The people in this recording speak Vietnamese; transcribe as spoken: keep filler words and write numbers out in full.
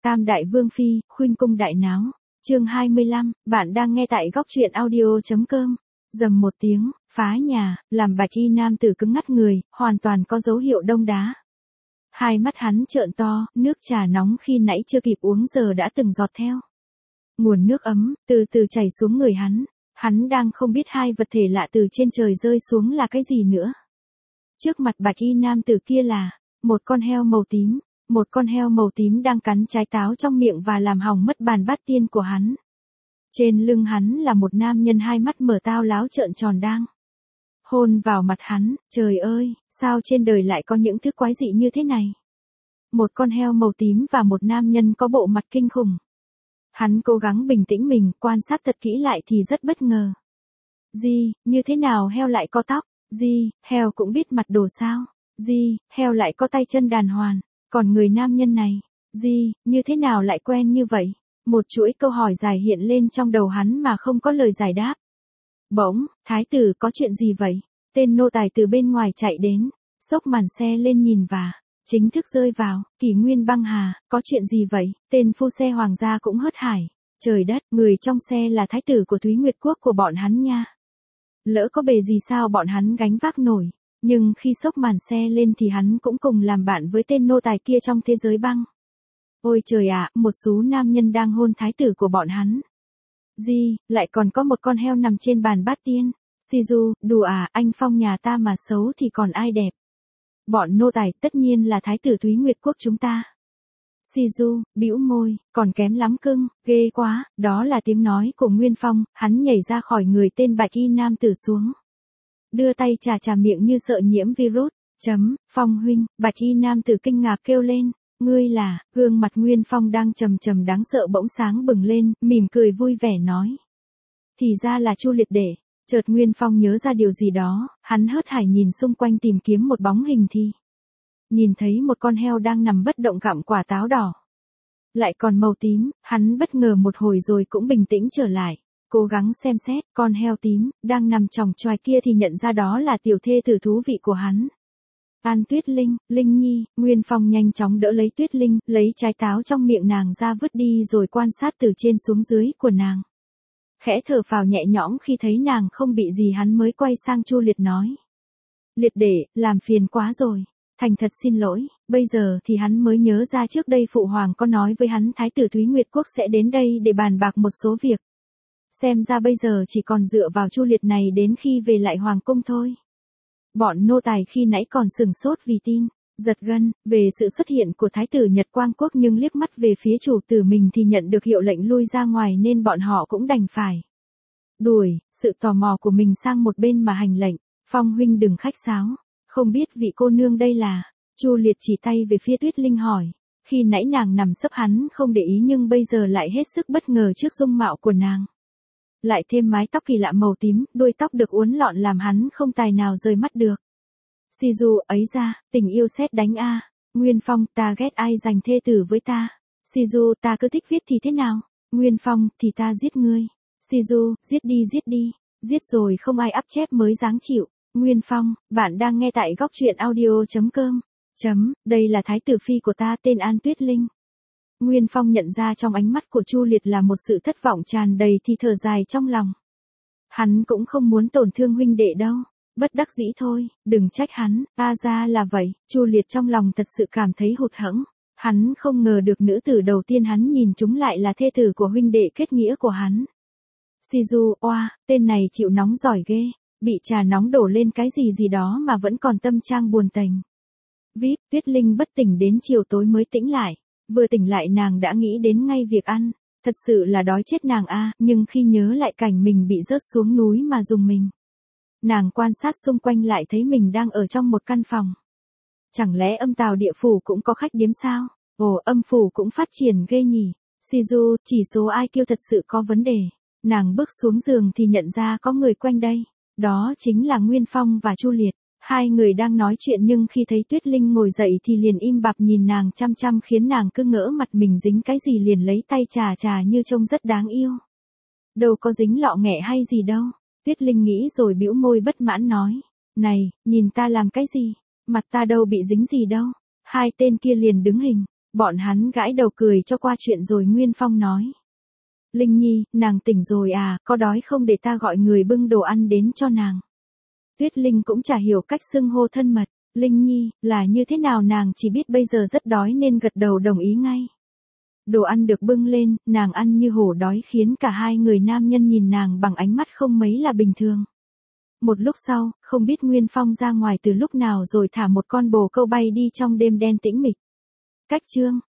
Tam đại vương phi, khuynh cung đại náo. Chương hai mươi lăm, bạn đang nghe tại góc truyện audio chấm com. Rầm một tiếng, phá nhà, làm bạch y nam tử cứng ngắt người, hoàn toàn có dấu hiệu đông đá. Hai mắt hắn trợn to, nước trà nóng khi nãy chưa kịp uống giờ đã từng giọt theo. Nguồn nước ấm, từ từ chảy xuống người hắn. Hắn đang không biết hai vật thể lạ từ trên trời rơi xuống là cái gì nữa. Trước mặt bạch y nam tử kia là một con heo màu tím. Một con heo màu tím đang cắn trái táo trong miệng và làm hỏng mất bàn bát tiên của hắn. Trên lưng hắn là một nam nhân hai mắt mở tao láo trợn tròn đang hôn vào mặt hắn. Trời ơi, sao trên đời lại có những thứ quái dị như thế này? Một con heo màu tím và một nam nhân có bộ mặt kinh khủng. Hắn cố gắng bình tĩnh mình, quan sát thật kỹ lại thì rất bất ngờ. Gì, như thế nào heo lại có tóc? Gì, heo cũng biết mặt đồ sao? Gì, heo lại có tay chân đàn hoàn? Còn người nam nhân này, gì, như thế nào lại quen như vậy? Một chuỗi câu hỏi dài hiện lên trong đầu hắn mà không có lời giải đáp. Bỗng, thái tử có chuyện gì vậy? Tên nô tài từ bên ngoài chạy đến, xốc màn xe lên nhìn và chính thức rơi vào. Kỷ Nguyên băng hà, có chuyện gì vậy? Tên phu xe hoàng gia cũng hớt hải. Trời đất, người trong xe là thái tử của Thúy Nguyệt Quốc của bọn hắn nha. Lỡ có bề gì sao bọn hắn gánh vác nổi. Nhưng khi xốc màn xe lên thì hắn cũng cùng làm bạn với tên nô tài kia trong thế giới băng. Ôi trời ạ, một số nam nhân đang hôn thái tử của bọn hắn. Gì, lại còn có một con heo nằm trên bàn bát tiên. Shizu, đùa à, anh Phong nhà ta mà xấu thì còn ai đẹp. Bọn nô tài tất nhiên là thái tử Thúy Nguyệt Quốc chúng ta. Shizu, bĩu môi, còn kém lắm cưng, ghê quá, đó là tiếng nói của Nguyên Phong, hắn nhảy ra khỏi người tên bạch y nam tử xuống. Đưa tay chà chà miệng như sợ nhiễm virus. Chấm, Phong huynh, bạch y nam tử kinh ngạc kêu lên. Ngươi là, gương mặt Nguyên Phong đang trầm trầm đáng sợ bỗng sáng bừng lên, mỉm cười vui vẻ nói. Thì ra là Chu Liệt Đệ. Chợt Nguyên Phong nhớ ra điều gì đó, hắn hớt hải nhìn xung quanh tìm kiếm một bóng hình thì nhìn thấy một con heo đang nằm bất động gặm quả táo đỏ. Lại còn màu tím, hắn bất ngờ một hồi rồi cũng bình tĩnh trở lại. Cố gắng xem xét, con heo tím, đang nằm chòng choài kia thì nhận ra đó là tiểu thê tử thú vị của hắn. An Tuyết Linh, Linh Nhi, Nguyên Phong nhanh chóng đỡ lấy Tuyết Linh, lấy trái táo trong miệng nàng ra vứt đi rồi quan sát từ trên xuống dưới của nàng. Khẽ thở phào nhẹ nhõm khi thấy nàng không bị gì hắn mới quay sang Chu Liệt nói. Liệt Đệ, làm phiền quá rồi. Thành thật xin lỗi, bây giờ thì hắn mới nhớ ra trước đây Phụ Hoàng có nói với hắn Thái tử Thúy Nguyệt Quốc sẽ đến đây để bàn bạc một số việc. Xem ra bây giờ chỉ còn dựa vào Chu Liệt này đến khi về lại Hoàng cung thôi. Bọn nô tài khi nãy còn sừng sốt vì tin, giật gân, về sự xuất hiện của Thái tử Nhật Quang Quốc nhưng liếc mắt về phía chủ tử mình thì nhận được hiệu lệnh lui ra ngoài nên bọn họ cũng đành phải đuổi sự tò mò của mình sang một bên mà hành lệnh. Phong huynh đừng khách sáo, không biết vị cô nương đây là. Chu Liệt chỉ tay về phía Tuyết Linh hỏi. Khi nãy nàng nằm sấp hắn không để ý nhưng bây giờ lại hết sức bất ngờ trước dung mạo của nàng. Lại thêm mái tóc kỳ lạ màu tím, đuôi tóc được uốn lọn làm hắn không tài nào rời mắt được. Shizu, ấy ra, tình yêu sét đánh a. Nguyên Phong, ta ghét ai giành thê tử với ta. Shizu, ta cứ thích viết thì thế nào? Nguyên Phong, thì ta giết ngươi. Shizu, giết đi giết đi, giết rồi không ai áp chép mới dáng chịu. Nguyên Phong, bạn đang nghe tại góc truyện audio chấm com. Chấm, đây là thái tử phi của ta tên An Tuyết Linh. Nguyên Phong nhận ra trong ánh mắt của Chu Liệt là một sự thất vọng tràn đầy thì thở dài trong lòng. Hắn cũng không muốn tổn thương huynh đệ đâu, bất đắc dĩ thôi, đừng trách hắn, a ra là vậy. Chu Liệt trong lòng thật sự cảm thấy hụt hẫng, hắn không ngờ được nữ tử đầu tiên hắn nhìn chúng lại là thê tử của huynh đệ kết nghĩa của hắn. Shizu, oa, tên này chịu nóng giỏi ghê, bị trà nóng đổ lên cái gì gì đó mà vẫn còn tâm trạng buồn tênh. Vip, Tuyết Linh bất tỉnh đến chiều tối mới tỉnh lại. Vừa tỉnh lại nàng đã nghĩ đến ngay việc ăn, thật sự là đói chết nàng a, nhưng khi nhớ lại cảnh mình bị rớt xuống núi mà dùng mình. Nàng quan sát xung quanh lại thấy mình đang ở trong một căn phòng. Chẳng lẽ âm tào địa phủ cũng có khách điếm sao? Ồ, âm phủ cũng phát triển ghê nhỉ. Shizu, chỉ số i kiu thật sự có vấn đề. Nàng bước xuống giường thì nhận ra có người quanh đây. Đó chính là Nguyên Phong và Chu Liệt. Hai người đang nói chuyện nhưng khi thấy Tuyết Linh ngồi dậy thì liền im bặt nhìn nàng chăm chăm khiến nàng cứ ngỡ mặt mình dính cái gì liền lấy tay chà chà như trông rất đáng yêu. Đâu có dính lọ nghẹ hay gì đâu. Tuyết Linh nghĩ rồi bĩu môi bất mãn nói. Này, nhìn ta làm cái gì? Mặt ta đâu bị dính gì đâu. Hai tên kia liền đứng hình. Bọn hắn gãi đầu cười cho qua chuyện rồi Nguyên Phong nói. Linh Nhi, nàng tỉnh rồi à, có đói không để ta gọi người bưng đồ ăn đến cho nàng. Tuyết Linh cũng chả hiểu cách xưng hô thân mật. Linh Nhi, là như thế nào nàng chỉ biết bây giờ rất đói nên gật đầu đồng ý ngay. Đồ ăn được bưng lên, nàng ăn như hổ đói khiến cả hai người nam nhân nhìn nàng bằng ánh mắt không mấy là bình thường. Một lúc sau, không biết Nguyên Phong ra ngoài từ lúc nào rồi thả một con bồ câu bay đi trong đêm đen tĩnh mịch. Cách chương